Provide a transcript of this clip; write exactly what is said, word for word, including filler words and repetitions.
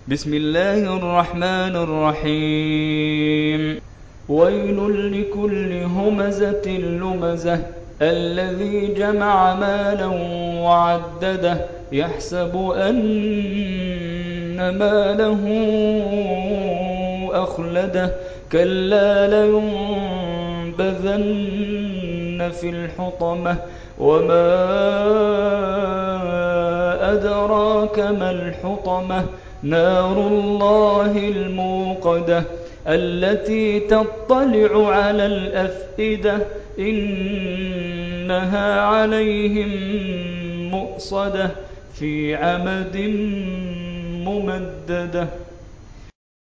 بسم الله الرحمن الرحيم ويل لكل همزة لمزة الذي جمع مالا وعدده يحسب أن ماله أخلده كلا لينبذن في الحطمة وما أدراك ما الحطمة نار الله الموقدة التي تطلع على الأفئدة إنها عليهم مؤصدة في عمد ممددة